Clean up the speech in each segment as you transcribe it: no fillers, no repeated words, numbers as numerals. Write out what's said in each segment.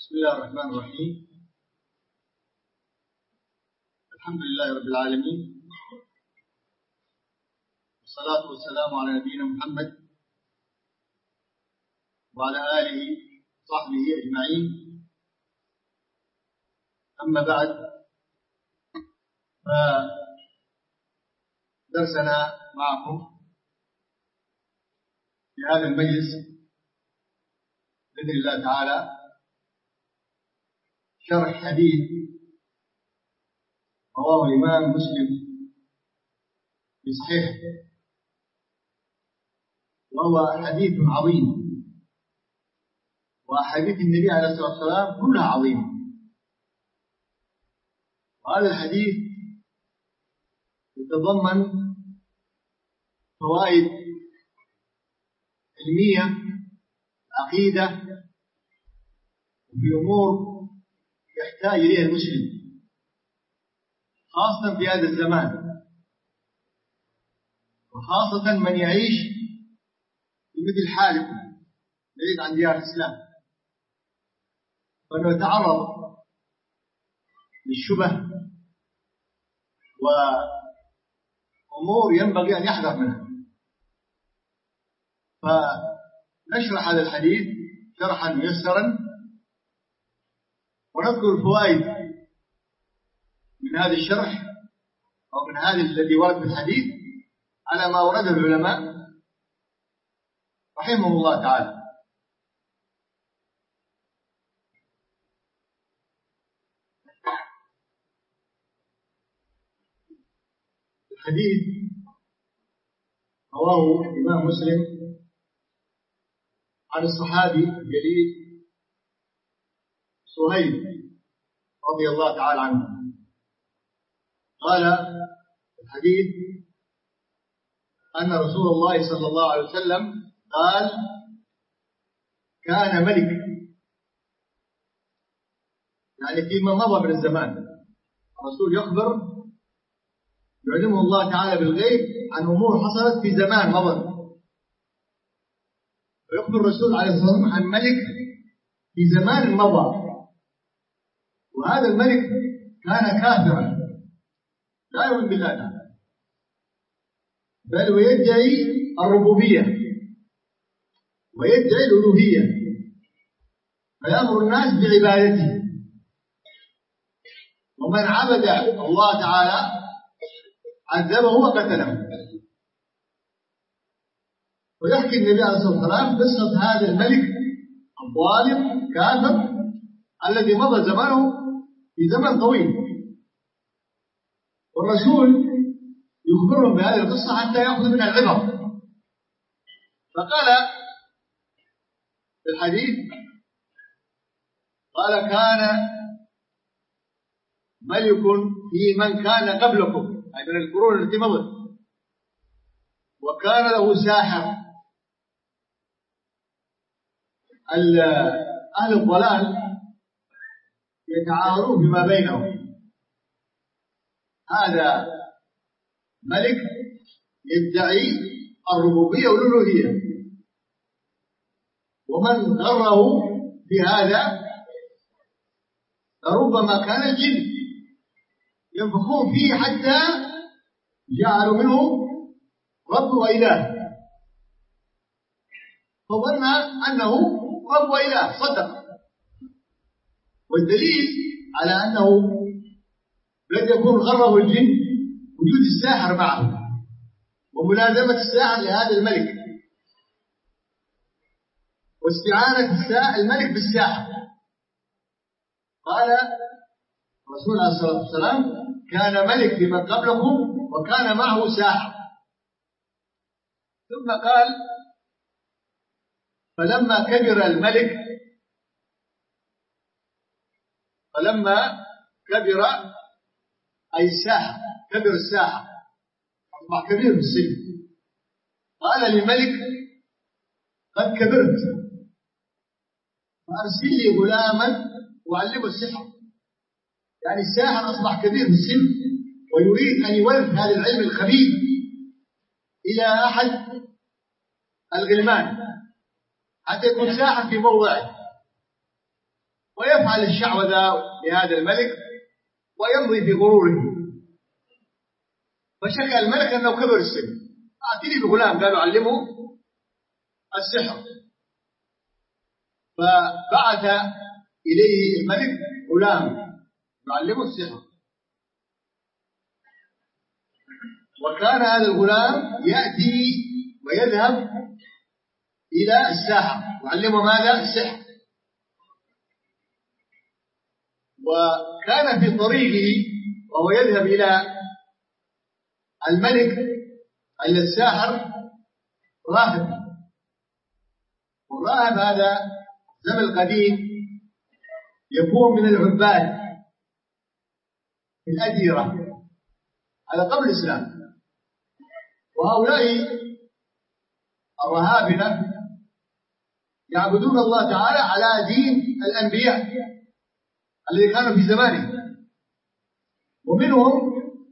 بسم الله الرحمن الرحيم. الحمد لله رب العالمين، والصلاة والسلام على نبينا محمد وعلى آله وصحبه أجمعين. أما بعد، فدرسنا معكم في هذا المجلس بإذن الله تعالى شرح حديث رواه الإمام مسلم في صحيحه، وهو حديث عظيم، وأحاديث النبي عليه الصلاة والسلام كلها عظيمة. وهذا الحديث يتضمن فوائد علمية، عقيدة، وفي أمور يحتاج إليها المسلم خاصة في هذا الزمان، وخاصة من يعيش في مثل حالكم بعيد عن ديار الإسلام، وأنه يتعرض للشبه وأمور ينبغي أن يحذر منها. فنشرح هذا الحديث شرحا ميسرا، ونذكر الفوائد من هذا الشرح أو من هذا الذي ورد في الحديث على ما ورده العلماء رحمهم الله تعالى. الحديث رواه الإمام مسلم عن الصحابي الجليل صهيب رضي الله تعالى عنه، قال الحديث أن رسول الله صلى الله عليه وسلم قال: كان ملك، يعني فيما مضى من الزمان. الرسول يخبر، يعلمه الله تعالى بالغيب عن أمور حصلت في زمان مضى، ويخبر الرسول عليه الصلاة والسلام عن ملك في زمان مضى، وهذا الملك كان كافرا لا يؤمن بالله تعالى، بل ويدعي الربوبية ويدعي الألوهية، فيأمر الناس بعبادته، ومن عبد الله تعالى عذبه وقتله. ويحكي النبي عليه الصلاة والسلام قصة هذا الملك الظالم كافر الذي مضى زمانه في زمن طويل، والرسول يخبرهم بهذه القصة حتى يأخذ منها العبر. فقال في الحديث، قال: كان ملك في من كان قبلكم، أي من القرون التي مضت، وكان له ساحر. أهل الضلال يتعاونون فيما بينهم. هذا ملك يدعي الربوبية والألوهية، ومن غره بهذا لربما كان الجن ينفخون فيه حتى جعلوا منه رب وإله، فظن أنه رب وإله، صدق. والدليل على أنه لن يكون غره الجن وجود الساحر معه وملازمة الساحر لهذا الملك واستعانة الملك بالساحر. قال الرسول عليه الصلاة والسلام: كان ملك لمن قبلكم وكان معه ساحر. ثم قال: فلما كبر الملك، أي الساحر، كبر الساحر، أصبح كبير في السن، قال للملك: قد كبرت، فأرسل لي غلاما وعلمه السحر. يعني الساحر أصبح كبير في السن ويريد أن يورث هذا العلم الخبيث إلى أحد الغلمان حتى يكون ساحر في موضعه. ويفعل الشعوذة لهذا الملك ويمضي في غروره. فشكى الملك أنه كبر السن، أعطني بغلام، قالوا علمه السحر. فبعث إليه الملك غلام يعلمه السحر، وكان هذا الغلام يأتي ويذهب إلى الساحر يعلمه ماذا؟ السحر. وكان في طريقه وهو يذهب إلى الملك إلى الساحر راهب، والراهب هذا زمن القديم يكون من العباد في الأديرة، هذا قبل الإسلام. وهؤلاء الرهابنة يعبدون الله تعالى على دين الأنبياء الذي كانوا في زمانه، ومنهم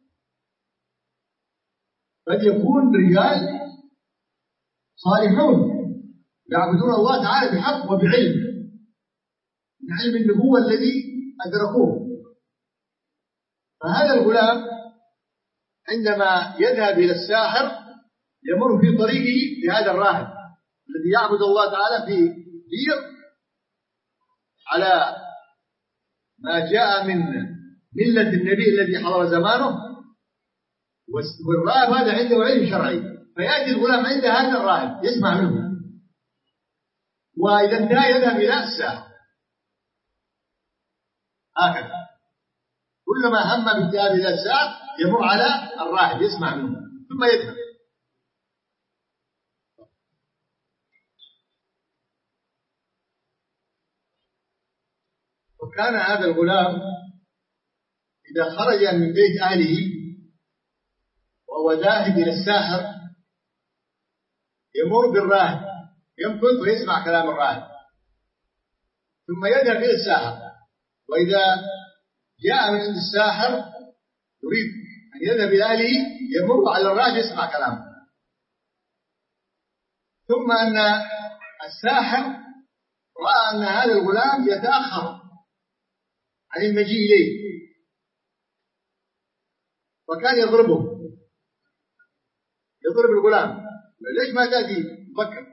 قد يكون رجال صالحون يعبدون الله تعالى بحق وبعلم، من علم النبوة الذي أدركوه. فهذا الغلام عندما يذهب إلى الساحر يمر في طريقه بهذا الراهب الذي يعبد الله تعالى في دير على ما جاء من ملة النبي الذي حضر زمانه، والراهب هذا عنده علم شرعي. فيأتي الغلام عند هذا الراهب يسمع منه، وإذا انتهى يذهب إلى الساحر هكذا. كلما هم بالذهاب إلى الساحر يمر على الراهب يسمع منه ثم يذهب. وكان هذا الغلام إذا خرج من بيت أهله وهو ذاهب إلى الساحر يمر بالراهب يمكث ويسمع كلام الراهب ثم يذهب إلى الساحر. وإذا جاء من عند الساحر يريد أن يذهب إلى أهله يمر على الراهب يسمع كلامه. ثم أن الساحر رأى أن هذا الغلام يتأخر عن المجيء إليه وكان يضرب الغلام، ليش ما تأتي مبكر،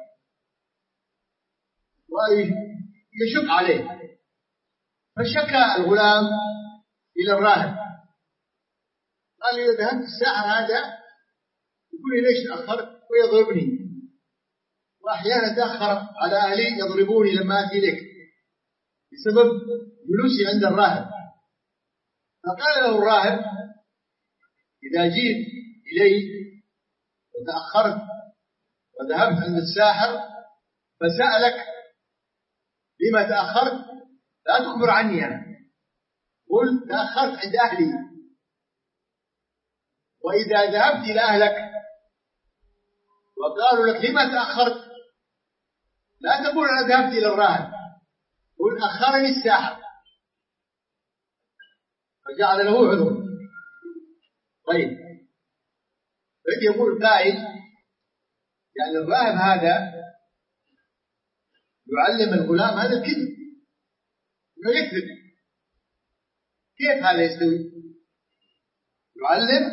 ويشق عليه. فشكى الغلام إلى الراهب قال إذا ذهبت الساحر هذا يقول لي ليش تأخرت ويضربني، وأحيانا تأخر على أهلي يضربوني لما أتي لك بسبب جلوسي عند الراهب. فقال له الراهب إذا جيت إلي وتأخرت وذهبت عند الساحر فسألك لما تأخرت لا تخبر عني أنا، قل تأخرت عند أهلي. وإذا ذهبت إلى أهلك وقالوا لك لما تأخرت لا تقول أنا ذهبت إلى الراهب، قل أخرني الساحر، فجعل له عذر. طيب فإذا يقول قائل يعني الراهب هذا يعلم الغلام هذا الكذب انه يكذب، كيف هذا يستوي؟ يعلم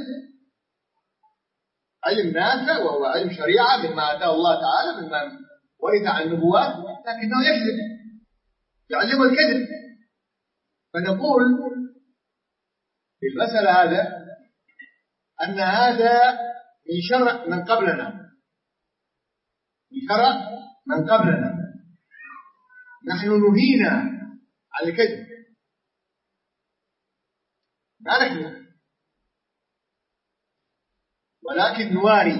علم نافع وهو علم شريعة مما آتاه الله تعالى مما ورث عن النبوات، لكنه يكذب يعلم الكذب. فنقول في المسألة هذا أن هذا من شرع من قبلنا، من شرع من قبلنا. نحن نهينا عن الكذب ما نكذب، ولكن نواري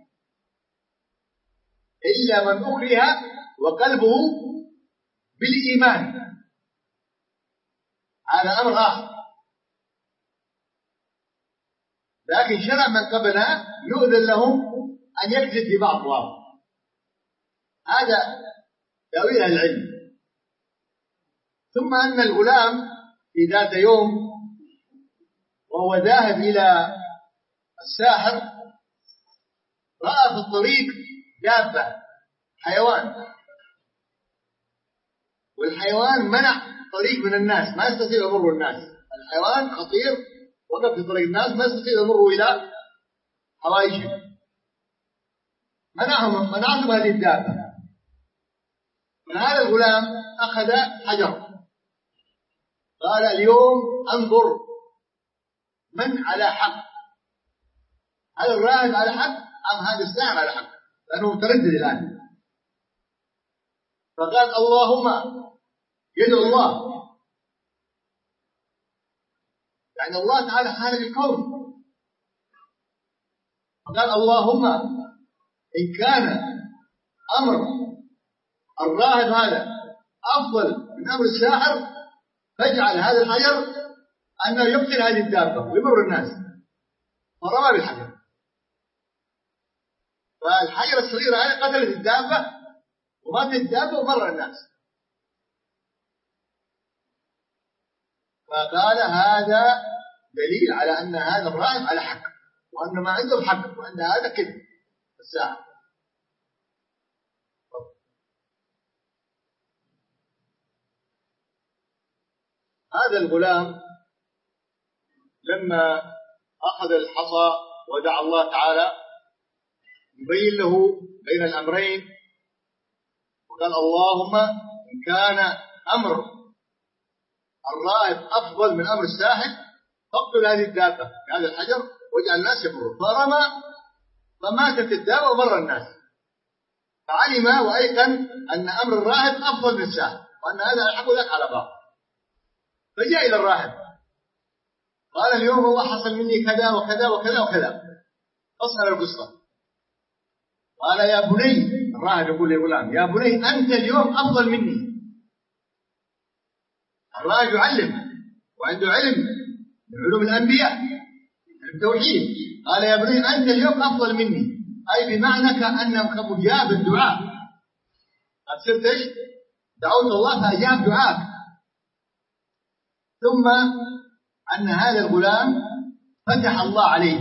إلا من أكره وقلبه بالإيمان، هذا أمر آخر. لكن شرع من قبلنا يؤذن لهم أن يكذب في بعض الأمور، هذا تأويل العلم. ثم أن الغلام في ذات يوم وهو ذاهب إلى الساحر رأى في الطريق دابة حيوان، والحيوان منع طريق من الناس، ما يستطيع يمر الناس. الحيوان خطير، وقف في طريق الناس، ما يستطيع يمر إلى حوائجهم. منعهم هذه الدابة. من هذا الغلام أخذ حجر، قال اليوم أنظر من على حق، هل الراهب على حق أم هذا الساحر على حق، لأنه متردد الآن. فقال اللهم، يدعو الله، يعني الله تعالى خالق الكون. فقال اللهم إن كان أمر الراهب هذا أفضل من أمر الساحر، فاجعل هذا الحجر أنه يقتل هذه الدابة ويمر الناس. فرمى بالحجر، فالحجر الصغير هذا قتلت الدابة وماتت الدابة ومر الناس. فقال هذا دليل على أن هذا الراهب على حق، وأن ما عنده الحق، وأن هذا كذب الساحر. هذا الغلام لما أخذ الحصى ودعا الله تعالى يبين له بين الأمرين، وقال اللهم إن كان أمر الراهب أفضل من أمر الساحر فاقتل هذه الدابة بهذا الحجر واجعل الناس يمرون. فرمى فماتت الدابة ومر الناس، فعلم وأيقن أن أمر الراهب أفضل من الساحر، وأن هذا الحق ذاك على بعض. فجاء إلى الراهب قال اليوم الله حصل مني كذا وكذا وكذا وكذا، أصل القصة. قال يا بني، الراهب يقول للغلام يا بني أنت اليوم أفضل مني. الراهب يعلم وعنده علم من علوم الأنبياء التوحيد. قال يا بني أنت اليوم أفضل مني، أي بمعنى كأنك مجاب الدعاء، قد صرت ايش؟ دعوت الله فأجاب دعاك. ثم أن هذا الغلام فتح الله عليه،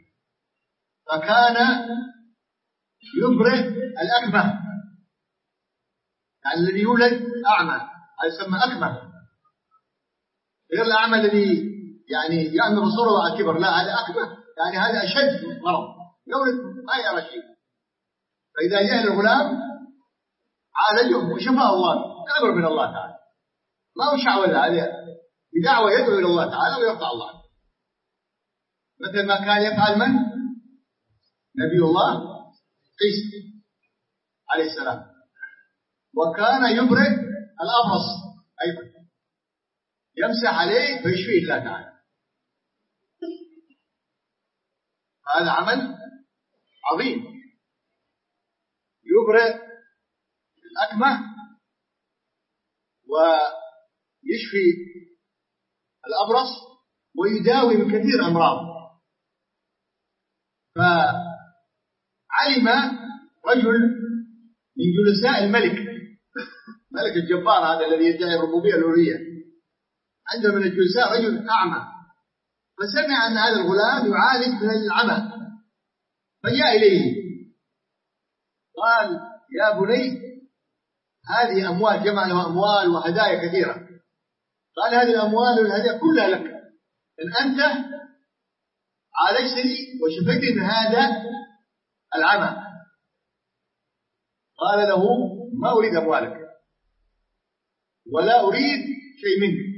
فكان يبرئ الأكمه، يعني الذي يولد أعمى هذا يسمى أكمه، غير الأعمى الذي يعني يعمل بصره على كبر، لا هذا أكمه، يعني هذا أشد مرض، يولد ما يرى شيء. فإذا جاء الغلام عالجه وشفاه الله، أمر من الله تعالى، ما هو شعوذة، هذه بدعوة يدعو إلى الله تعالى ويرفع الله عنه، مثل ما كان يفعل من؟ نبي الله عيسى عليه السلام، وكان يبرئ الأبرص أيضا، يمسح عليه فيشفيه الله تعالى. هذا عمل عظيم، يبرئ الأكمه ويشفي الأبرص ويداوي من كثير أمراض. فعلم رجل من جلساء الملك، ملك الجبار هذا الذي يدعي الربوبية الألوهية، عنده من الجلساء رجل أعمى، فسمع أن هذا الغلام يعالج من العمى، فجاء إليه قال يا بني هذه أموال، جمع له أموال وهدايا كثيرة، قال هذه الأموال والهدايا كلها لك إن أنت عالجتني وشفيتني من هذا العمى. قال له ما أريد أموالك ولا أريد شيء منك،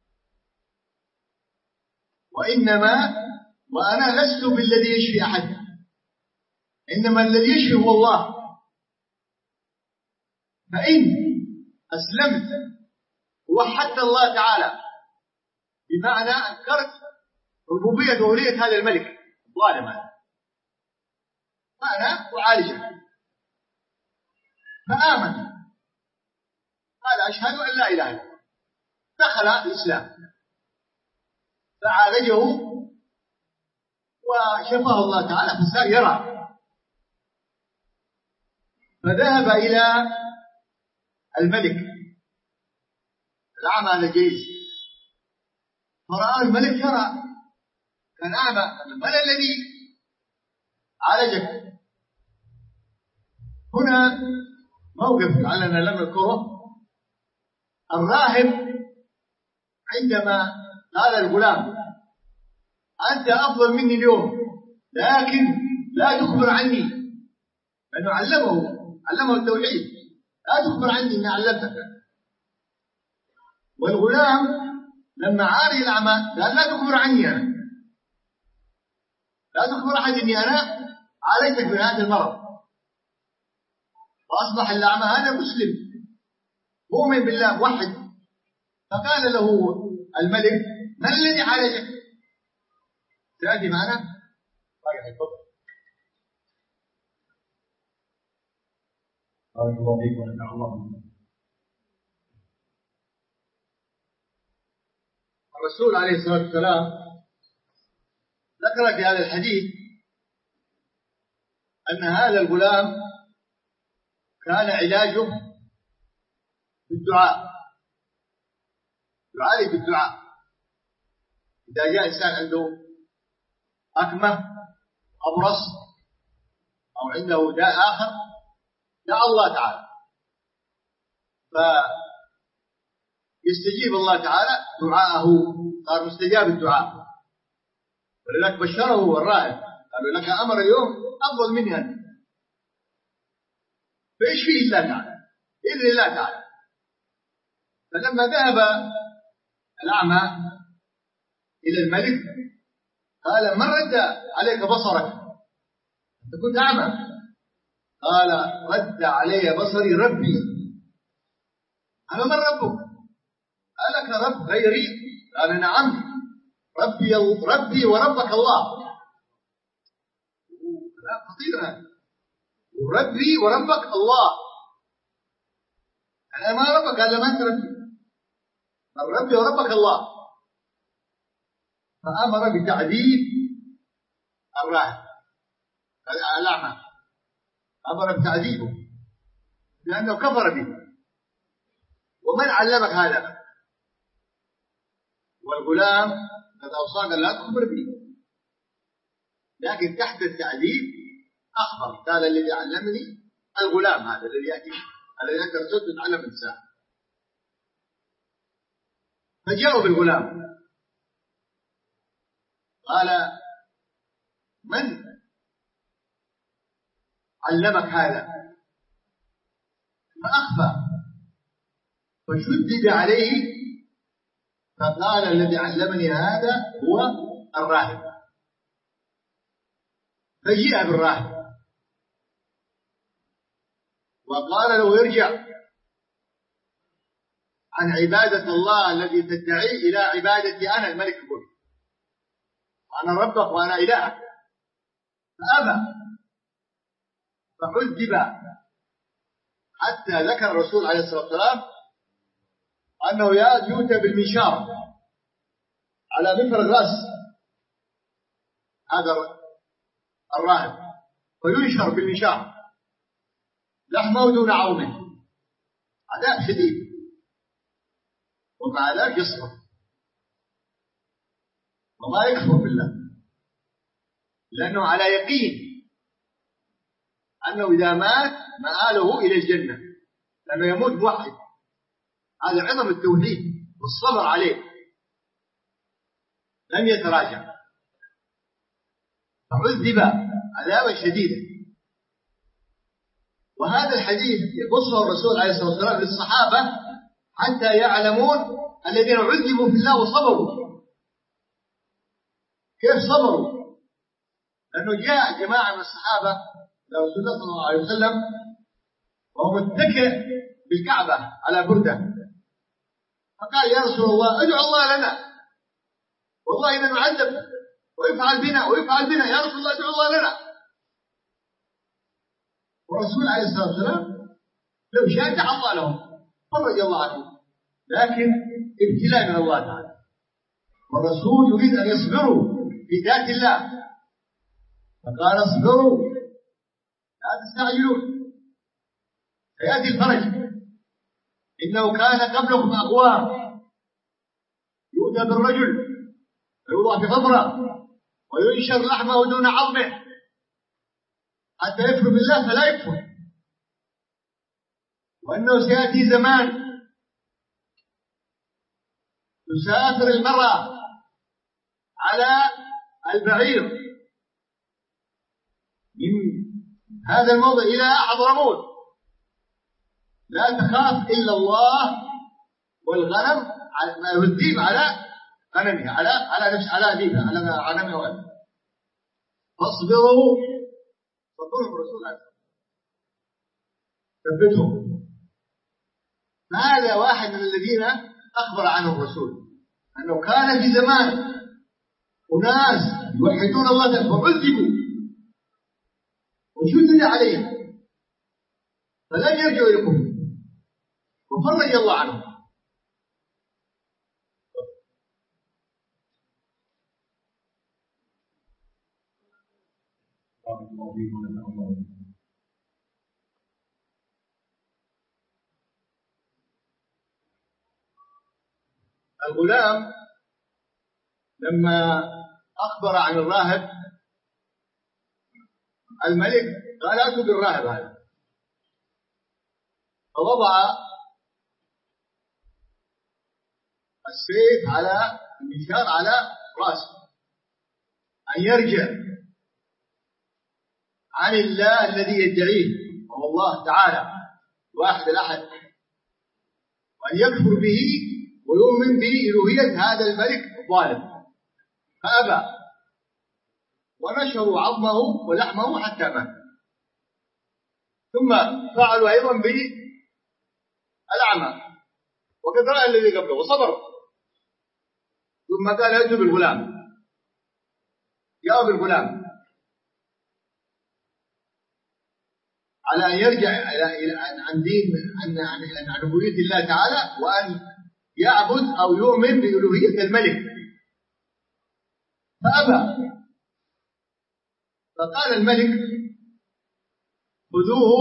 وأنا لست بالذي يشفي أحد، إنما الذي يشفي هو الله. فإن أسلمت ووحدت الله تعالى، بمعنى أنكرت ربوبية وألوهية هذا الملك الظالم هذا، فأنا أعالجه. فآمن، قال أشهد أن لا إله إلا الله، دخل الإسلام، فعالجه وشفاه الله تعالى فصار يرى. فذهب إلى الملك الأعمى الجليس، فرأى الملك يرى، كان أعمى، من الذي عالجك؟ هنا موقف لعلنا لم نذكره. الراهب عندما قال الغلام: أنت أفضل مني اليوم، لكن لا تخبر عني، لأنه علمه التوحيد، لا تخبر عني إني علمتك. والغلام لما عاري الأعمى قال: لا تخبر عني أنا، لا تخبر أحد إني أنا عالجتك من هذا المرض. وأصبح الأعمى هذا مسلم مؤمن بالله موحد. فقال له الملك: من الذي عالجك؟ تأتي معنا؟ طيب تفضل. بارك الله فيك ونفع الله. الرسول عليه الصلاة والسلام ذكر في هذا الحديث أن هذا الغلام كان علاجه بالدعاء، يعالج بالدعاء. إذا جاء إنسان عنده أكمة، أبرص، أو عنده داء آخر، دعا الله تعالى فيستجيب الله تعالى دعاءه، صار مستجاب الدعاء. ولذلك بشره الراهب، قالوا: لك أمر اليوم أفضل مني أنت. فإيش فيه الله تعالى؟ بإذن الله تعالى. فلما ذهب الأعمى إلى الملك قال: من رد عليك بصرك؟ أنت كنت أعمى. قال: رد علي بصري ربي. أنا من ربك؟ قال: لك رب غيري؟ قال: نعم، ربي وربك الله. لا خطير هذا، وربي وربك الله. أنا ما ربك، قال: ما أنت ربي، ربي وربك الله. فأمر بتعذيب الراهب الأعمى، أمر بتعذيبه لأنه كفر به. ومن علمك هذا؟ والغلام قد أوصاك لا تخبر به، لكن تحت التعذيب أخبر، قال: الذي علمني الغلام هذا الذي يأتي، الذي أنت رسلت تعلم الإنسان. فجاءوا بالغلام قال: من علمك هذا؟ فأخفى، فشدد عليه، فقال: الذي علمني هذا هو الراهب. فجيء بالراهب وقال له: ارجع عن عبادة الله التي تدعي إلى عبادتي أنا الملك الملك، وأنا ربك وأنا إلهك. فأبى، فعذب حتى ذكر الرسول عليه الصلاة والسلام أنه يؤتى بالمنشار على منفر الرأس هذا الراهب، فينشر بالمنشار لحمه دون عظمه، عذاب شديد. ومع ذلك يصبر وما يكفر بالله، لأنه على يقين أنه إذا مات مآله إلى الجنة، لأنه يموت موحد. هذا عظم التوحيد والصبر عليه، لم يتراجع. فعذب عذابا شديدا. وهذا الحديث يقصه الرسول عليه الصلاة والسلام للصحابة حتى يعلمون الذين عذبوا في الله وصبروا كيف صبروا. لأنه جاء جماعة من الصحابة لرسول الله صلى الله عليه وسلم وهو متكئ بالكعبة على بردة، فقال: يا رسول الله ادعو الله لنا، والله إذا نعذب ويفعل بنا يا رسول الله ادعو الله لنا. والرسول عليه الصلاة والسلام لو شاء دعا الله لهم فرج الله عنهم، لكن ابتلاء من الله تعالى، والرسول يريد أن يصبروا في ذات الله، فقال: اصبروا لا تستعجلون سيأتي الفرج. إنه كان قبلكم أقوام يؤتى بالرجل فيوضع في حفرة وينشر لحمه دون عظمه حتى يكفر بالله فلا يكفر، وأنه سيأتي زمان تسافر المرأة على البعير من هذا الموضع إلى حضرموت، لا تخاف إلا الله، والغنم والذئب على غنمها، على ذئبها، على غنمها وأنها. فاصبروا، صبرهم الرسول عليه ثبتهم. هذا واحد من الذين أخبر عنه الرسول أنه كان في زمان أناس يوحدون الله فعذبوا وشدد عليهم فلم يرجعوا إلى الكفر وفرج الله عنهم. الغلام لما أخبر عن الراهب الملك قال أتوا بالراهب هذا، فوضع السيف على المنشار على رأسه أن يرجع عن الله الذي يدعيه وهو الله تعالى واحد الأحد، وأن يكفر به ويؤمن بإلوهية هذا الملك الظالم، فأبى ونشروا عظمه ولحمه حتى مات. ثم فعلوا أيضا بالأعمى وقد رأى الذي قبله وصبر، ثم قال أتوا بالغلام، جاءوا بالغلام على أن يرجع عن دين عن عبودية الله تعالى وأن يعبد أو يؤمن بألوهية الملك، فأبى. فقال الملك خذوه،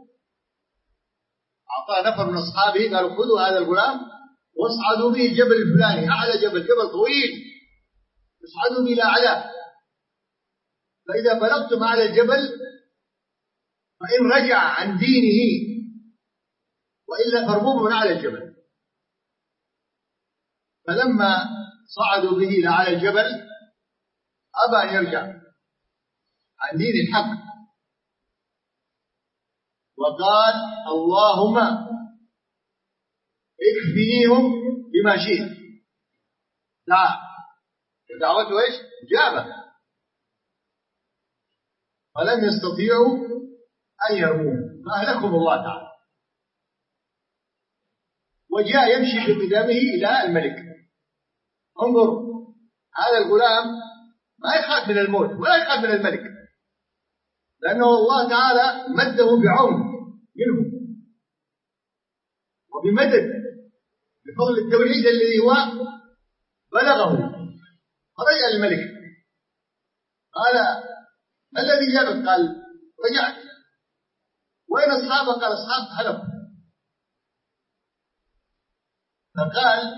أعطاه نفر من أصحابه قالوا خذوا هذا الغلام واصعدوا به الجبل الفلاني، أعلى جبل طويل، اصعدوا به إلى أعلاه، فإذا بلغتم أعلى الجبل فإن رجع عن دينه وإلا فارموه من أعلى الجبل. فلما صعدوا به إلى أعلى الجبل أبى أن يرجع عن دين الحق، وقال اللهم اكفنيهم بما شئت. دعوته ايش؟ جابه، فلم يستطيعوا أن يرموه فأهلكهم الله تعالى. وجاء يمشي بقدمه إلى الملك. انظر، هذا الغلام ما يخاف من الموت ولا يخاف من الملك، لأنه الله تعالى مده بعون منه وبمدد بفضل التوحيد الذي هو بلغه. فرجع الملك قال ما الذي جابك؟ قال رجعت. وين أصحابك؟ قال أصحاب هلكوا. فقال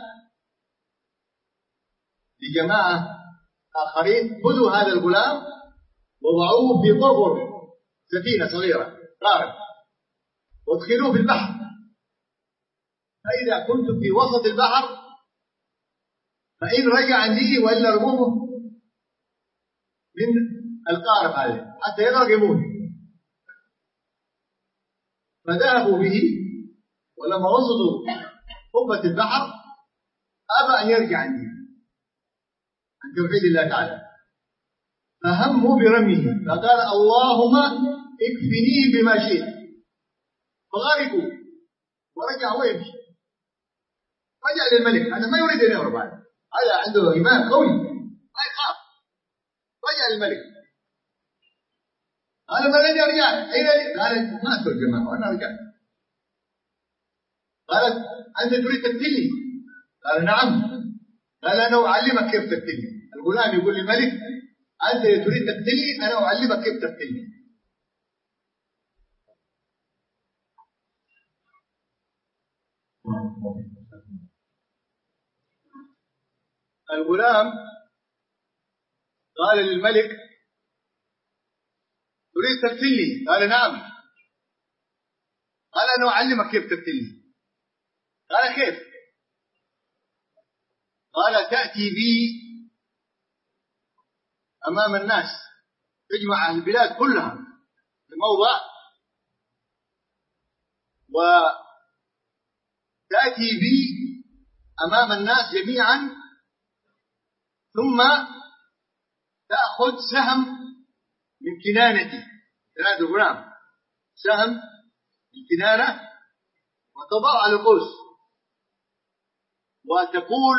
لجماعة آخرين خذوا هذا الغلام وضعوه في قرقر سفينة صغيرة قارب وادخلوه في البحر، فإذا كنتم في وسط البحر فإن رجع عن دينه وإلا ارموه من القارب هذا حتى يغرق يموت. فذهبوا به، ولما وصلوا قبة البحر أبى أن يرجع عن دينه عن توحيد الله تعالى، فهموا برميه، فقال اللهم اكفنيه بما شئت، فغرقوا ورجع ويمشي. رجع للملك، هذا ما يريد أن يهرب، هذا عنده إيمان قوي ما يخاف. رجع للملك قال ما الذي رجعت؟ أين؟ قال ما ترجمة وأنا رجعت. قالت أنت تريد تقتلني؟ قال نعم. قال أنا أعلمك كيف تقتلني. الغلام يقول للملك أنت تريد تقتلني، أنا أعلمك كيف تقتلني. الغلام قال للملك تريد تقتلني؟ قال نعم. قال أنا أعلمك كيف تقتلني. قال كيف؟ قال تأتي بي أمام الناس، تجمع أهل البلاد كلها في موضع، وتأتي بي أمام الناس جميعا، ثم تأخذ سهم من كنانتي، كنانة الغلام، سهم من كنانة، وتضع على القوس، وتقول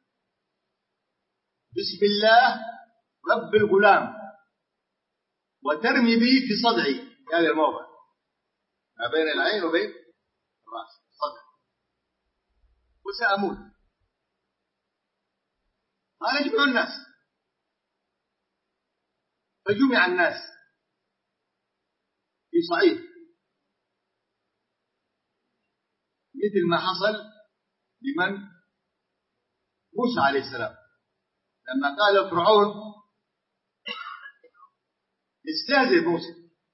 بسم الله رب الغلام، وترمي بي في صدعي في هذا الموضع ما بين العين وبين الرأس، صدع، وسأموت. قال اجمعوا الناس، فجمع الناس في صعيد، مثل ما حصل لمن موسى عليه السلام لما قال فرعون استهزئ موسى: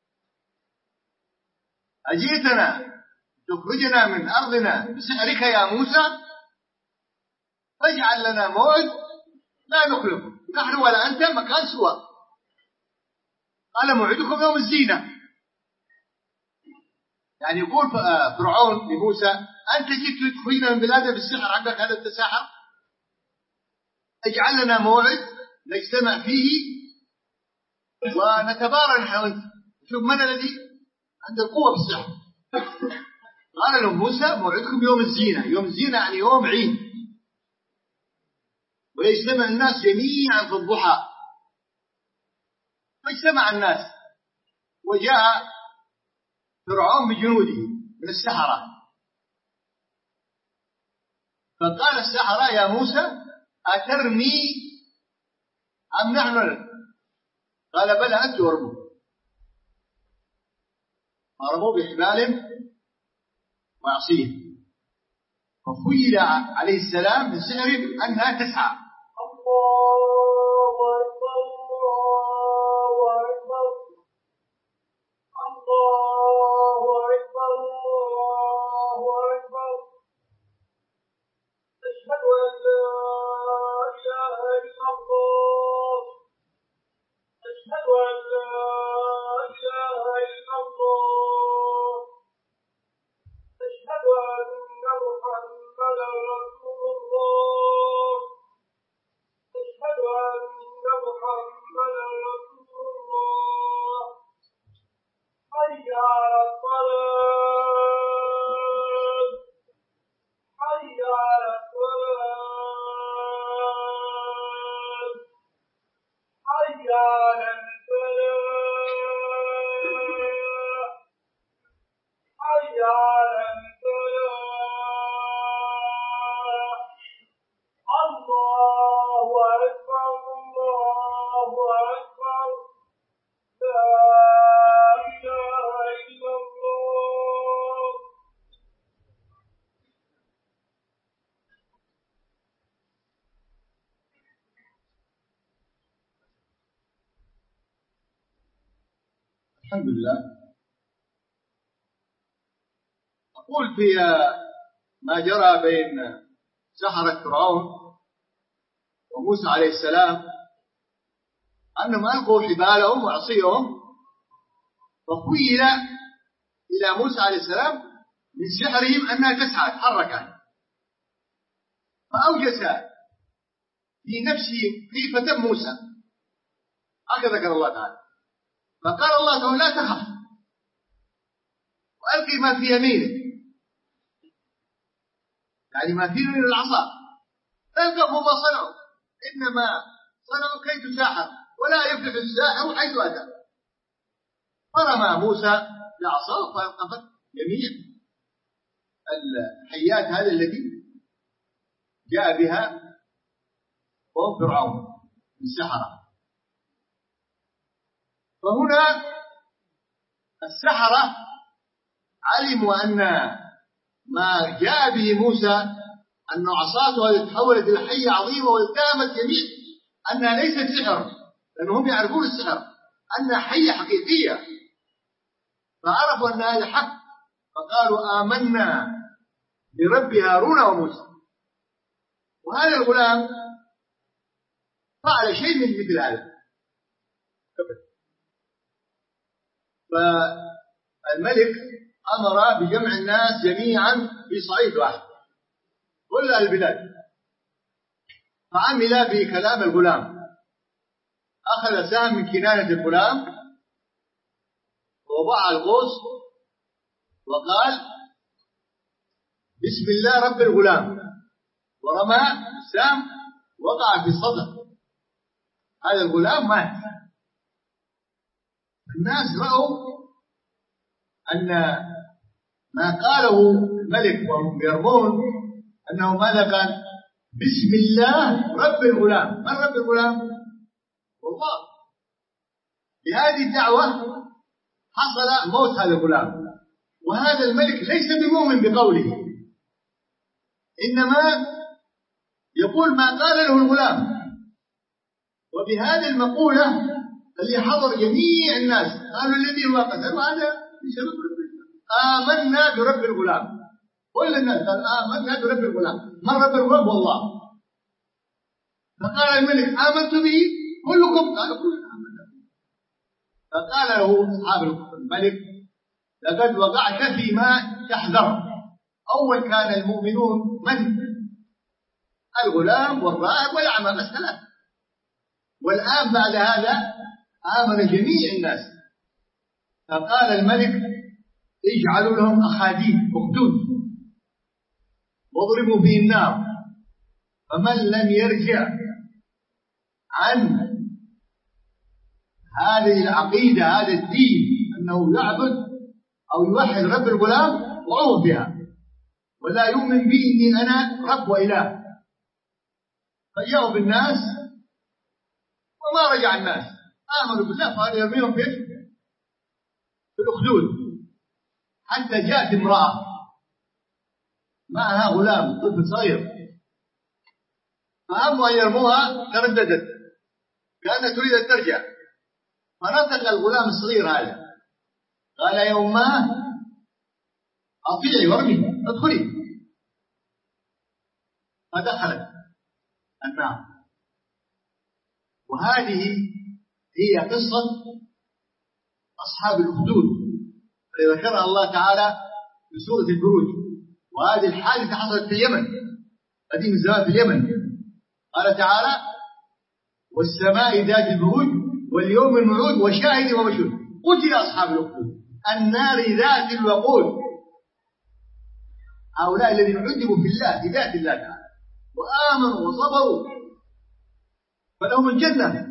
أجئتنا تخرجنا من أرضنا بسحرك يا موسى، فاجعل لنا موعد لا نخلفه نحن ولا أنت مكان سوى. قال موعدكم يوم الزينة. يعني يقول فرعون لموسى: أنت جئت تخرجنا من بلادنا بالسحر عندك، هذا التساحر، اجعل لنا موعد نجتمع فيه ونتبارى نحن وأنت، نشوف من الذي عنده القوة بالسحر. قال لهم موسى: موعدكم يوم الزينة. يوم الزينة يعني يوم عيد، ويجتمع الناس جميعا في الضحى. فاجتمع الناس، وجاء فرعون بجنوده من السحرة، فقال السحرة: يا موسى أترمي أم نحن لك؟ قال: بلى أنت ورموا. فرموا بحبال وعصيهم، فخيل عليه السلام من سحرهم أنها تسعى. الله أكبر، الله أكبر، الله أكبر، الله أكبر، أشهد أن لا إله إلا الله، أشهد أن لا إله إلا الله، أشهد أن محمدا رسول الله، أشهد أن محمدا رسول الله، حي على الصلاة، حي على الصلاة، حي على الفلاح، حي على الفلاح. الله أكبر، الله أكبر، لا إله إلا الله. الحمد لله. أقول في ما جرى بين سحرة فرعون وموسى عليه السلام أنهم ألقوا حبالهم وعصيهم، فخيل إلى موسى عليه السلام من سحرهم أنها تسعى تحرك، فأوجس في نفسه خيفة موسى، هكذا ذكر الله تعالى. فقال الله تعالى: لا تخف وألقي ما في يمينك، يعني ما في من العصا، لا يلقفوا ما صنعوا، إنما صنعوا كيد ساحر، ولا يفلح الساحر حيث أتى. فرمى موسى بعصاه فالقفت جميع الحيات هذه التي جاء بها قوم فرعون من السحرة. فهنا السحرة علموا أن ما جاء به موسى أن عصاته هذه تحولت إلى حية عظيمة والتهمت جميع أنها ليست سحر، لأنهم يعرفون السحر أنها حية حقيقية، فعرفوا أن هذا حق، فقالوا: آمنا برب هارون وموسى. وهذا الغلام فعل شيء من مثل هذا. فالملك أمر بجمع الناس جميعا في صعيد واحد كل البلاد، فعمل بكلام الغلام، أخذ سهم من كنانة الغلام ووضع القوس وقال بسم الله رب الغلام، ورمى السهم وقع في الصدر، هذا الغلام مات. الناس رأوا أن ما قاله الملك وهم يرمون أنه ماذا قال؟ بسم الله رب الغلام. من رب الغلام؟ والله. بهذه الدعوة حصل موت هذا الغلام، وهذا الملك ليس بمؤمن بقوله، إنما يقول ما قال له الغلام. وبهذه المقولة اللي حضر جميع الناس قالوا الذي هو قتل هذا بسبب رب الغلام، آمنا برب الغلام. كل الناس قال آمنا برب الغلام. من رب الغلام؟ والله. فقال الملك آمنت به كلكم؟ قالوا كلنا آمنا. فقال له أصحاب الملك لقد وقعت فيما تحذر. أول كان المؤمنون من؟ الغلام والراهب والأعمى، بس ثلاثة. والآن بعد هذا آمن جميع الناس. فقال الملك اجعلوا لهم أخاديد أخدود واضربوا به النار، فمن لم يرجع عن هذه العقيدة هذا الدين أنه يعبد أو يوحد رب الغلام وعوض بها ولا يؤمن بي إني أنا رب وإله. فجاءوا بالناس وما رجع الناس، آمنوا بالله فقال يرميهم في الأخدود، حتى جاءت امرأة معها غلام طفل صغير، فهموا أن يرموها ترددت كانت تريد أن ترجع، فنطق الغلام الصغير هذا قال يا أماه أطيعي وارمي ادخلي، فدخلت النار. وهذه هي قصة أصحاب الأخدود التي ذكرها الله تعالى في سورة البروج. وهذه الحادثة حصلت في اليمن قديم الزمان، في اليمن قال تعالى والسماء ذات البروج واليوم الموعود وشاهد ومشهود قتل أصحاب الأخدود النار ذات الوقود. هؤلاء الذين عذبوا في الله بذات الله تعالى وآمنوا وصبروا فلهم الجنة.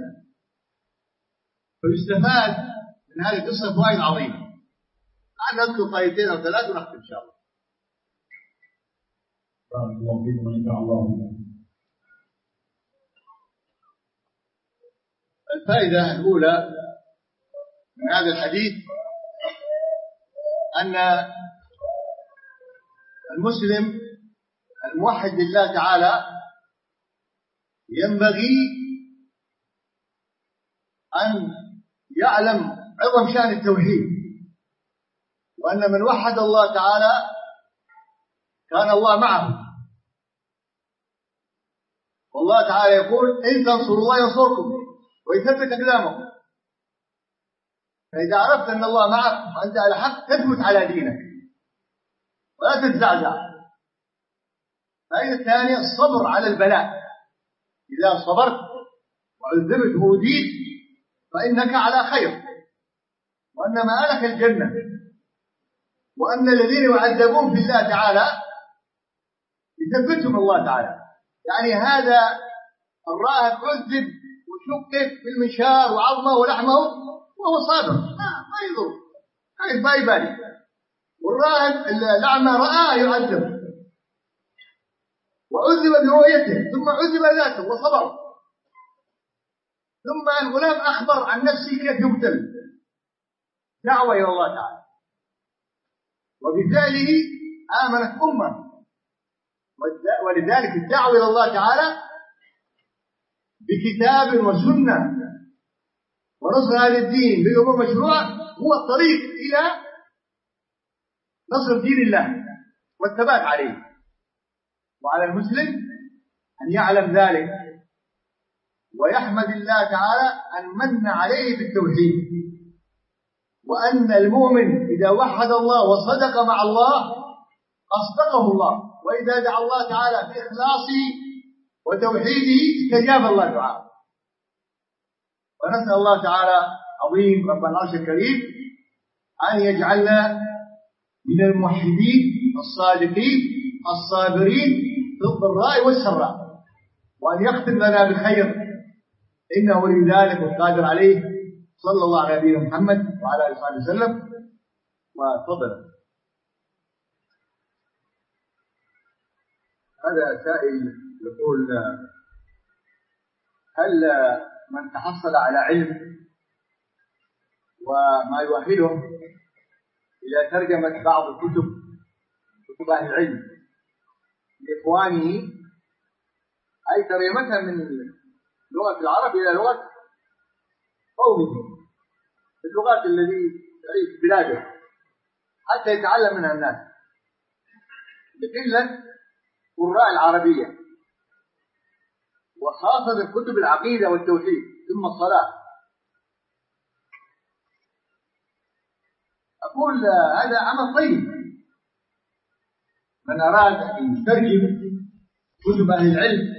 فيستفاد من هذه القصة فوائد عظيمة. نذكر طائفتين أو ثلاث ونختم إن شاء الله. بارك الله فيكم ونفع الله بكم. الفائدة الأولى من هذا الحديث أن المسلم الموحد لله تعالى ينبغي أن يعلم عظم شأن التوحيد، وأن من وحد الله تعالى كان الله معه. والله تعالى يقول إن تنصروا الله ينصركم ويثبت أقدامكم. فإذا عرفت أن الله معك وأنت على حق تثبت على دينك ولا تتزعزع. الفائدة الثانية الصبر على البلاء. إذا صبرت وعذبت وأوذيت فإنك على خير، وأن مآلك الجنة، وأن الذين يعذبون في الله تعالى يثبتهم الله تعالى. يعني هذا الراهب عذب وشقق في المنشار وعظمه ولحمه وهو صابر ما يضر ما يبالي. والراهب الأعمى رآه يعذب وعذب برؤيته ثم عذب ذاته وصبر. ثم الغلام أخبر عن نفسه كيف يقتل، دعوة إلى الله تعالى، وبفعله آمنت أمة. ولذلك الدعوة إلى الله تعالى بكتاب وسنة ونصر هذا الدين بأمور مشروعة هو الطريق إلى نصر دين الله والثبات عليه. وعلى المسلم أن يعلم ذلك ويحمد الله تعالى أن من عليه بالتوحيد، وأن المؤمن إذا وحد الله وصدق مع الله أصدقه الله، وإذا دعا الله تعالى بإخلاصه وتوحيده استجاب الله دعاءه. ونسأل الله تعالى عظيم رب العرش الكريم أن يجعلنا من الموحدين الصادقين الصابرين في الضراء والسراء، وأن يختم لنا بالخير إنه ولي ذلك والقادر عليه. صلى الله على نبينا محمد وعلى آله وصحبه وسلم. وتفضل. هذا سائل يقول: هل من تحصل على علم وما يؤهله إلى ترجمة بعض كتب أهل العلم لإخوانه، أي ترجمتها من لغة العرب إلى لغة قومه، اللغات التي تعيش بلاده، حتى يتعلم منها الناس بقلة قراء العربية، وخاصة كتب العقيدة والتوحيد ثم الصلاة؟ أقول هذا عمل طيب. من أراد أن يترجم كتب أهل العلم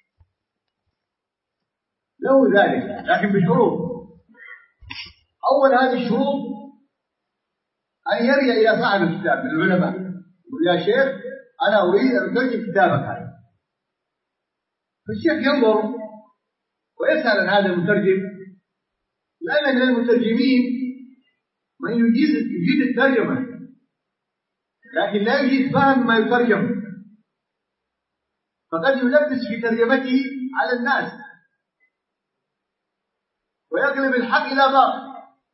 له ذلك، لكن بشروط. أول هذه الشروط أن يرجع إلى صاحب الكتاب من العلماء يقول: يا شيخ أنا أريد أن أترجم كتابك هذا. فالشيخ ينظر ويسأل عن هذا المترجم، لأن من المترجمين من يجيد الترجمة لكن لا يجيد فهم ما يترجم، فقد يلبس في ترجمته على الناس ويقلب الحق إلى باطل،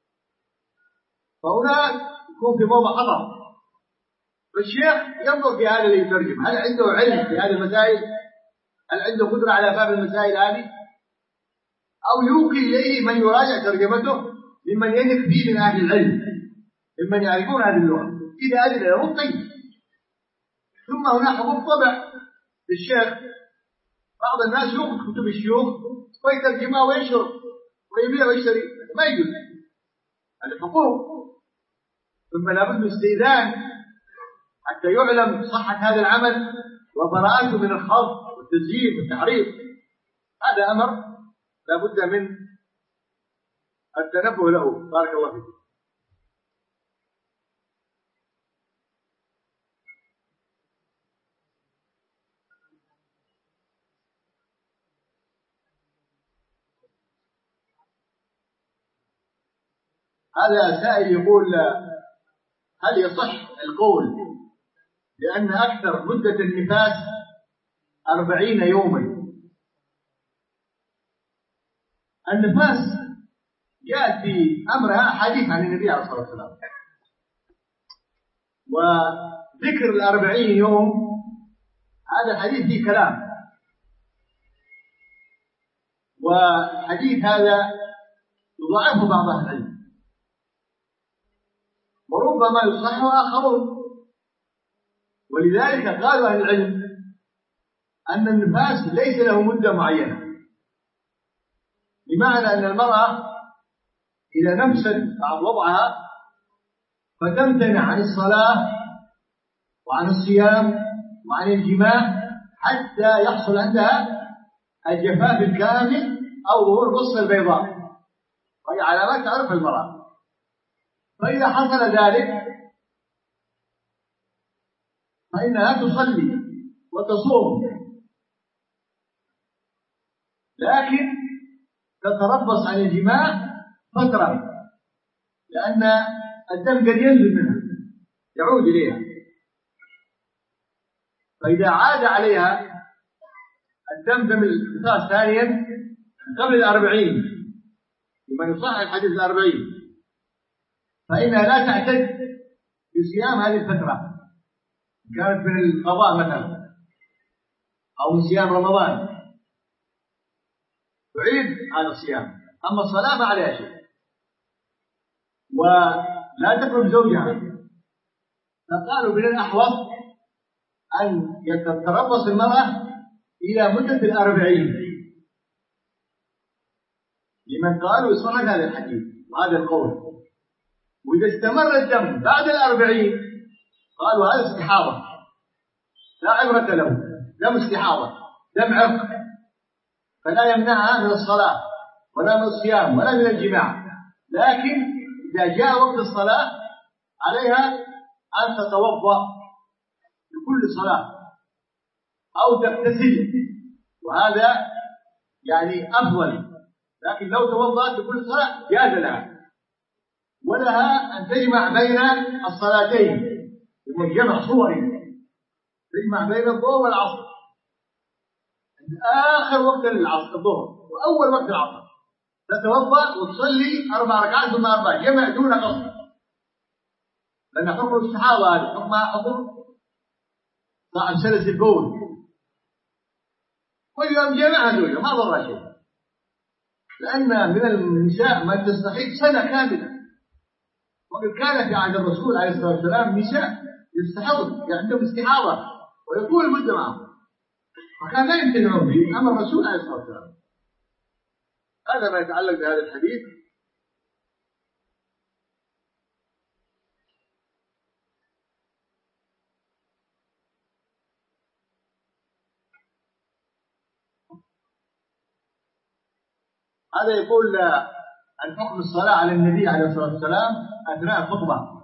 فهنا يكون في موضع خطر. فالشيخ ينظر في هذا اللي يترجم، هل عنده علم في هذه المسائل؟ هل عنده قدرة على فهم المسائل هذه؟ أو يوقي إليه من يراجع ترجمته ممن يثق فيه من أهل العلم، ممن يعرفون هذه اللغة. إذا أذن له طيب. ثم هناك حقوق طبع للشيخ. بعض الناس يأخذ كتب الشيوخ ويترجمها وينشر ويبيع ويشتري، ما يجوز، هذه حقوق. ثم لابد من استئذان حتى يعلم صحة هذا العمل وبراءته من الخلط والتزييف والتحريف. هذا أمر لابد من التنبه له. بارك الله فيك. هذا سائل يقول: هل يصح القول لأن أكثر مدة النفاس 40 يوما؟ النفاس جاءت في أمرها حديث عن النبي عليه الصلاة والسلام، وذكر 40 يوم هذا حديث فيه كلام، وحديث هذا يضاعفه بعض أهل العلم، وربما يصحه آخرون. ولذلك قالوا أهل العلم أن النفاس ليس له مدة معينة، بمعنى أن المرأة إذا نفست بعد وضعها فتمتنع عن الصلاة وعن الصيام وعن الجماع حتى يحصل عندها الجفاف الكامل أو ظهور القصة البيضاء، وهي علامات تعرفها المرأة. فإذا حصل ذلك فإنها تصلي وتصوم، لكن تتربص عن الجماع فترة، لأن الدم قد ينزل منها يعود إليها. فإذا عاد عليها الدم دم الانتصاص ثانيا قبل 40 لمن يصحح الحديث 40، فإنها لا تعتد بصيام هذه الفترة، كانت من القضاء مثلا أو من صيام رمضان تعيد هذا الصيام. أما الصلاة ما عليها شيء، ولا تقرب زوجها. فقالوا من الأحوط أن تتربص المرأة إلى مدة 40 لمن قالوا يصحح هذا الحديث وهذا القول. وإذا استمر الدم بعد 40 قالوا هذا استحاضة لا عبرة له، دم استحاضة، دم عرق، فلا يمنعها من الصلاة ولا من الصيام ولا من الجماع. لكن إذا جاء وقت الصلاة عليها أن تتوضأ لكل صلاة أو تغتسل، وهذا يعني أفضل. لكن لو توضأت لكل صلاة جاز لها، ولها أن تجمع بين الصلاتين، يكون جمع صوري، تجمع بين الظهر والعصر، آخر وقت العصر الظهر وأول وقت العصر، تتوضأ وتصلي 4 ركعات ثم 4 جمع دون قصر، لأن حكم الصحابة هذا حكم صاحب سلس البول، واليوم جمع هذول ما ضر شيء، لأن من النساء من تستحيض سنة كاملة، وقد كان في عهد الرسول عليه الصلاة والسلام نساء يستحضن عندهم استحاضة ويطول المدة معهم، فكان لا يمتنعون به أمر الرسول عليه الصلاة والسلام. هذا ما يتعلق بهذا الحديث. هذا يقول عن حكم الصلاة على النبي عليه الصلاة والسلام أثناء الخطبة.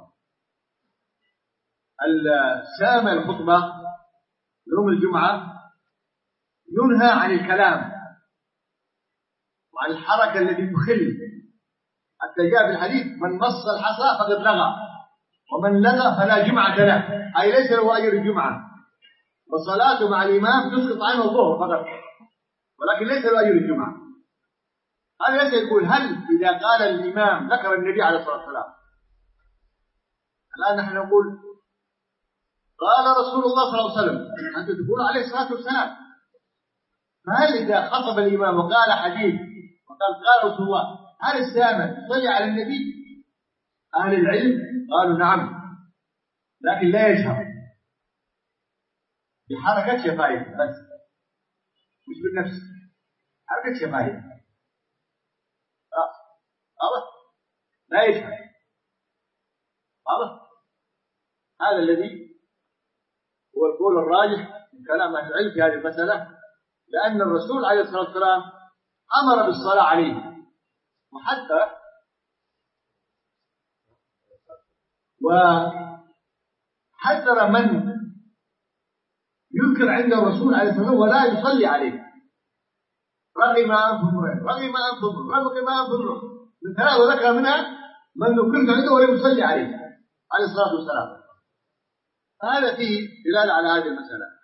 السامع الخطبة يوم الجمعة ينهى عن الكلام وعن الحركة التي تخل، حتى جاء في الحديث من مص الحصى فقد لغى، ومن لغى فلا جمعة له، أي ليس له أجر الجمعة، وصلاته مع الإمام تسقط عنه الظهر فقط، ولكن ليس له أجر الجمعة. هذا ليس يقول هل إذا قال الإمام ذكر النبي عليه الصلاة والسلام، الآن نحن نقول قال رسول الله صلى الله عليه وسلم، أنت تقول عليه الصلاة والسلام، فهل إذا خطب الإمام وقال حديث وقال قال رسول الله هل السامع يصلي على النبي؟ أهل العلم قالوا نعم، لكن لا يجهر بحركة شفايف بس، مش بالنفس، حركة شفايف واضح، لا يجهر، واضح. هذا الذي هو القول الراجح من كلام أهل العلم في هذه المسألة، لأن الرسول عليه الصلاة والسلام أمر بالصلاة عليه، وحذر من يذكر عند الرسول عليه الصلاة والسلام ولا يصلي عليه، رغم أنف امرئ، رغم أنف امرئ، رغم أنف امرئ، من ثلاثة ذكر منها من ذكرت عنده ولم يصلي عليه عليه الصلاة والسلام. هذا فيه دلالة على هذه المسألة.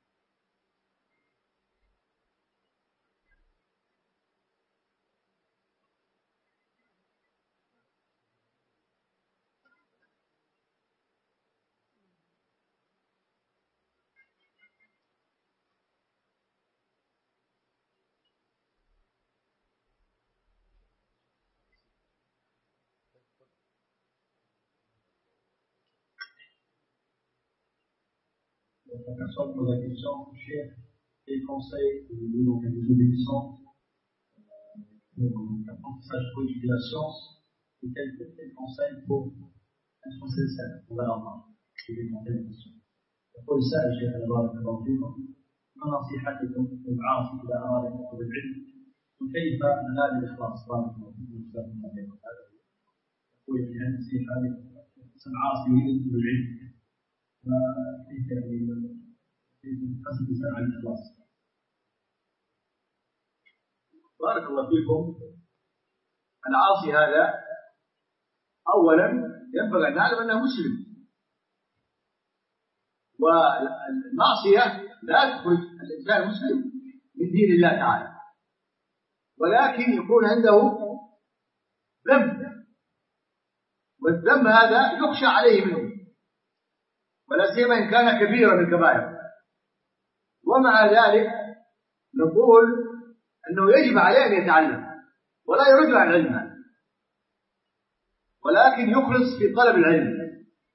La personne pose la question, cher, quels conseils vous donnez aux obéissants pour l'apprentissage politique de la science, et quels conseils pour être sincère pour l'Allah et les conseils de la science. يقول السائل شيخ بارك الله فيكم، ما نصيحتكم للعاصي إذا أراد أن يطلب العلم وكيف ننال الإخلاص؟ بارك الله فيكم. يقول يعني نصيحة للإنسان عاصي يريد يطلب العلم، فكيف يحصل الإنسان على الإخلاص؟ بارك الله فيكم. العاصي هذا أولا ينبغي أن نعلم أنه مسلم، والمعصية لا تخرج الإنسان المسلم من دين الله تعالى، ولكن يكون عنده ذنب، والذنب هذا يخشى عليه منه، ولا سيما إن كان كبيرا من الكبائر. ومع ذلك نقول أنه يجب عليه أن يتعلم ولا يرد عن علمه، ولكن يخلص في طلب العلم،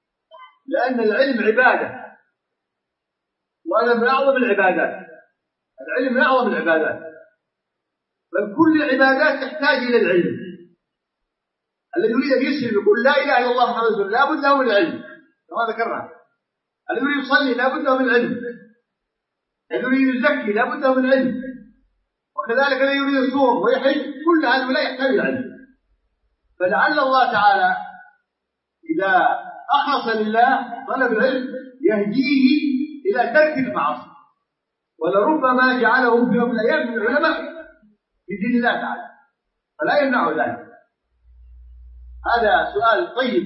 لأن العلم عبادة، وهذا من أعظم العبادات. العلم من أعظم العبادات، بل كل العبادات تحتاج إلى العلم. الذي يريد أن يسلم يقول لا إله إلا الله محمد رسول الله لا بد له من العلم كما ذكرنا. الذي يريد يصلي لا بد له من العلم، الذي يريد يزكي لا بد له من العلم، وكذلك الذي يريد يصوم ويحج كل هؤلاء يحتاج إلى العلم. فلعل الله تعالى إذا أخلص لله طلب العلم يهديه إلى ترك المعاصي، ولربما جعله في يوم من الأيام من العلماء بدين الله تعالى، فلا يمنع ذلك. هذا سؤال طيب،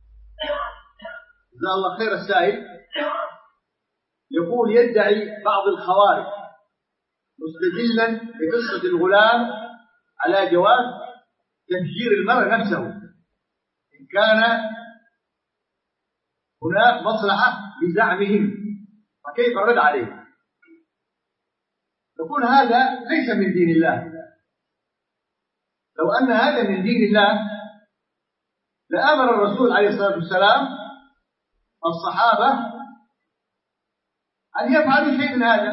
جزاه الله خير السائل. يقول يدعي بعض الخوارج مستدلا بقصة الغلام على جواز تفجير المرء نفسه إن كان هناك مصلحة بزعمهم، فكيف الرد عليه؟ نقول هذا ليس من دين الله. لو أن هذا من دين الله لأمر الرسول عليه الصلاة والسلام الصحابة أن يفعلوا شيء من هذا،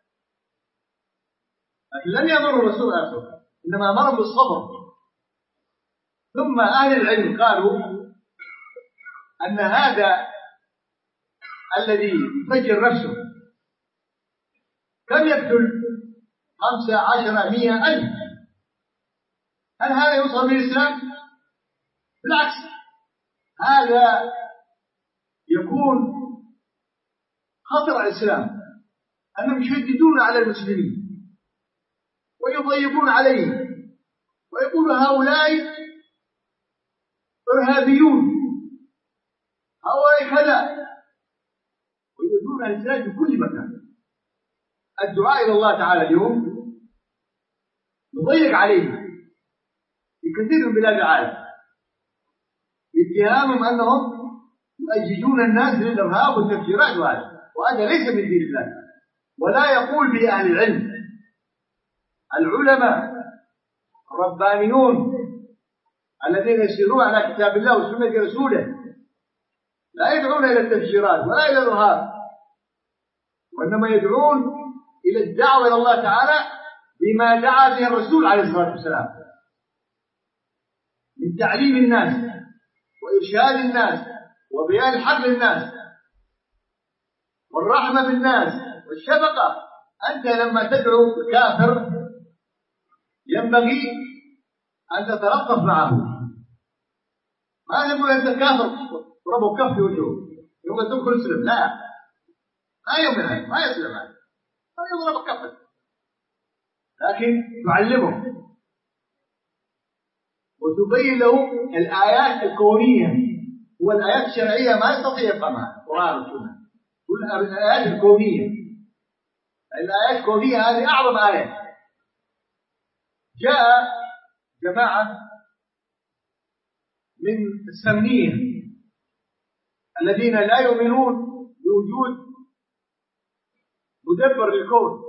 لكن لم يأمر الرسول عليه الصلاة والسلام، إنما أمرهم بالصبر. ثم أهل العلم قالوا أن هذا الذي يفجر نفسه كم يقتل 15 100 ألف، هل هذا يوصل بالإسلام؟ بالعكس، هذا يكون خطر على الإسلام، أنهم يشددون على المسلمين ويضيقون عليهم ويقول هؤلاء إرهابيون، هؤلاء كذا، ويؤذون الإسلام في كل مكان. الدعاء إلى الله تعالى اليوم يضيق عليهم في كثير من بلاد العالم باتهامهم أنهم يؤججون الناس للإرهاب والتفجيرات، وهذا ليس من دين الله، ولا يقول به أهل العلم. العلماء الربانيون الذين يسيرون على كتاب الله وسنة رسوله لا يدعون إلى التفجيرات ولا إلى الإرهاب، وإنما يدعون إلى الدعوة إلى الله تعالى بما دعا به الرسول عليه الصلاة والسلام من تعليم الناس وإرشاد الناس وبيان الحق للناس والرحمة بالناس والشفقة. أنت لما تدعو الكافر ينبغي أن تتلطف معه، ما نقول أنت كافر ضربه كف في وجهه يقول تدخل اسلم، لا، ما يؤمن، ما يسلم، ما يضرب كفه، لكن تعلمه وتبين له الآيات الكونية والآيات الشرعية ما يستطيع يفهمها القرآن والسنة، كل الآيات الكونية. الآيات الكونية هذه أعظم آية. جاء جماعة من السمنية الذين لا يؤمنون بوجود مدبر للكون،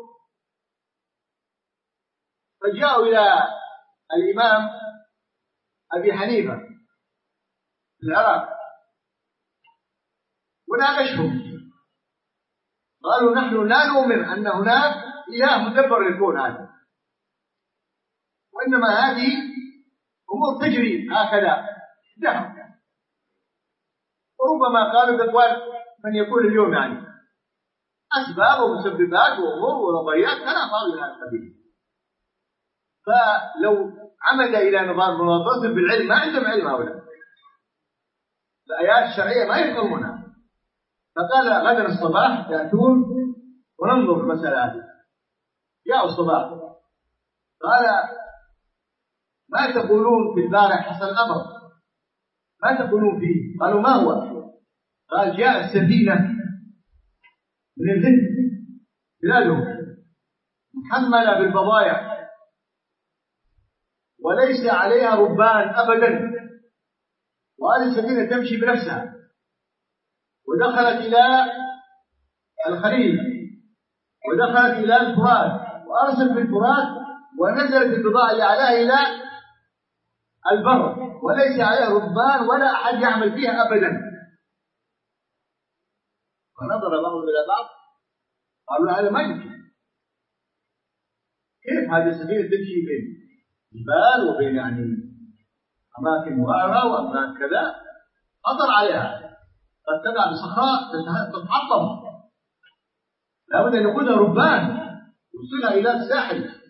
فجاءوا إلى الإمام أبي حنيفة في العراق وناقشهم، قالوا نحن لا نؤمن أن هناك إله مدبر للكون هذا، وإنما هذه أمور تجري هكذا دهم، وربما قالوا بأقوال من يقول اليوم يعني أسباب ومسببات وأمور ونظريات كلام فاضي من هذا القبيل. فلو عمد إلى نظام مناظرة بالعلم ما عندهم علم هؤلاء، الآيات الشرعية ما يفهمونها. فقال غدا الصباح يأتون وننظر في المسألة هذه. جاءوا الصباح قال ما تقولون في البارح حصل أمر، ما تقولون فيه؟ قالوا ما هو؟ قال جاء السفينة من الهند بلادهم محملة بالبضائع وليس عليها ربان أبدا، وهذه السفينة تمشي بنفسها، ودخلت إلى الخليج ودخلت إلى الفرات وأرسلت في الفرات ونزلت البضائع اللي عليها إلى البر، وليس عليها ربان ولا أحد يعمل فيها أبدا. فنظر بعضهم إلى بعض قالوا هذا ما يمكن، كيف هذه السفينة تمشي بين جبال وبين يعني أماكن وعرة وأماكن كذا، خطر عليها، قد تقع بصخرة تتحطم، لابد أن يكون ربان يوصلها إلى الساحل.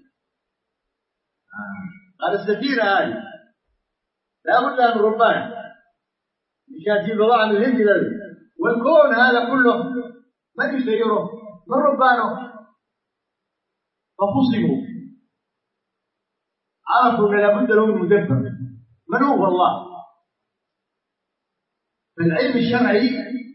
هذه السفينة هذه لابد لها من ربان مشان تجيب بضاعة من الهند إلى والكون هذا كله من يسيره؟ من ربانه. فخصموا، عرفوا أن لابد له من مدبر. من هو الله؟ فالعلم الشرعي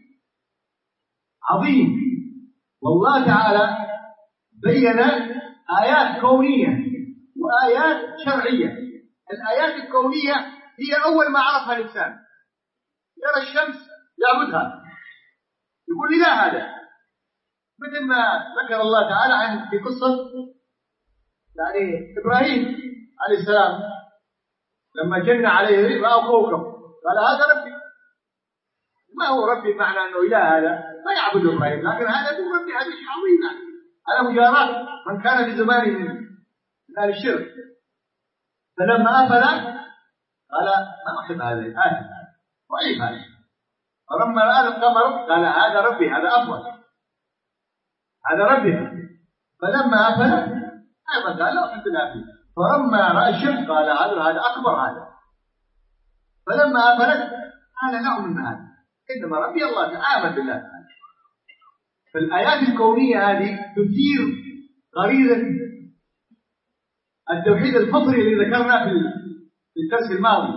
عظيم، والله تعالى بين آيات كونية وآيات شرعية. الآيات الكونية هي أول ما عرفها الإنسان، يرى الشمس يعبدها، يقول لي لا هذا، مثل ما ذكر الله تعالى عن في قصة يعني إبراهيم عليه السلام لما جن عليه رأى كوكب قال هذا ربي. ما هو ربي معنى أنه إله، هذا ما يعبد إبراهيم، لكن هذا هو ربي، هذا شيء عظيم يعني. على مجاراة من كان في زمانه من أهل الشرك. فلما أفل قال ما أحب هذه الآية، ضعيف هذا. فلما رأى القمر قال هذا ربي، هذا أفضل، هذا ربي. فلما أفل أيضا قال لا أحب الآفل. فلما رأى الشمس قال هذا أكبر هذا. فلما أفلت قال لا أؤمن هذا، إنما ربي الله تعالى بالله تعالى. فالآيات الكونية هذه تثير غريزة التوحيد الفطري اللي ذكرنا في الدرس الماضي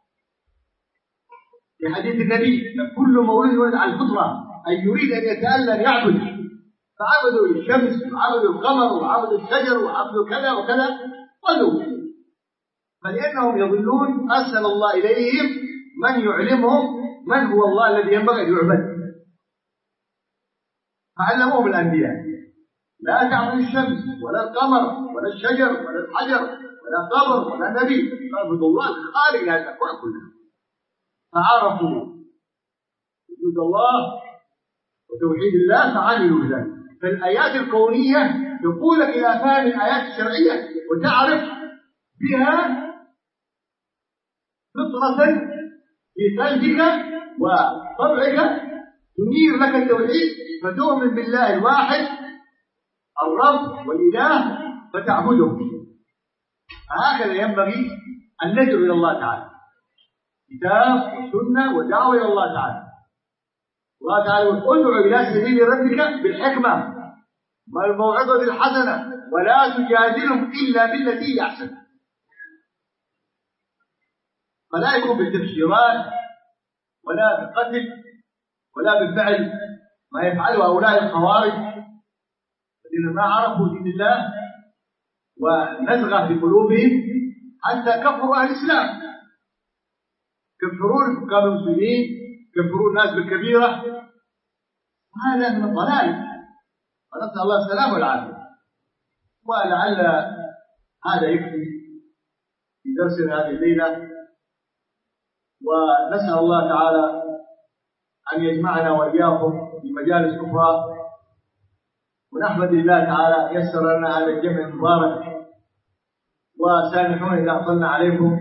في حديث النبي: كل مولود يولد على الفطرة، أي يريد أن يتألم يعبد، فعبدوا الشمس وعبدوا القمر وعبدوا الشجر وعبدوا كذا وكذا قالوا، فلأنهم يظنون أرسل الله إليهم من يعلمهم من هو الله الذي ينبغي أن يعبد، فعلموهم الأنبياء: لا تعبدوا الشمس ولا القمر ولا الشجر ولا الحجر ولا قبر ولا نبي، اعبدوا الله الخالق لهذا الأكوان كلها. فعرفوا وجود الله وتوحيد الله فعملوا بذلك. فالآيات الكونية تقودك إلى فهم الآيات الشرعية، وتعرف بها فطرة في قلبك وطبعك تنير لك التوحيد، فتؤمن بالله الواحد الرب والإله فتعبده. هكذا ينبغي أن ندعو إلى الله تعالى، كتاب وسنة ودعوة إلى الله تعالى. الله تعالى يقول: ادعو إلى سبيل ربك بالحكمة والموعظة الحسنة ولا تجادلهم إلا بالتي هي أحسن. فلا يكون بالتبشيرات ولا بالقتل ولا بالفعل ما يفعله هؤلاء الخوارج الذين ما عرفوا دين الله ونزغ في قلوبهم حتى كفروا أهل الإسلام، كفرون حكام المسلمين، كفرون الناس بالكبيرة، وهذا من الضلال، ونسأل الله السلامة والعافية. ولعل هذا يكفي في درسنا هذه الليلة، ونسأل الله تعالى أن يجمعنا وإياكم في مجالس أخرى، ونحمد الله تعالى يسر لنا هذا الجمع المبارك، وسامحونا إذا أطلنا عليكم،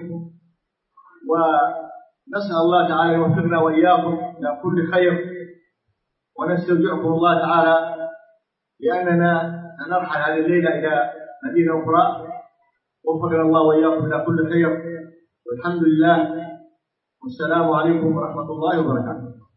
ونسأل الله تعالى يوفقنا وإياكم إلى كل خير، ونستودعكم الله تعالى لأننا نرحل هذه الليلة إلى مدينة أخرى. وفقنا الله وإياكم إلى كل خير، والحمد لله، والسلام عليكم ورحمة الله وبركاته.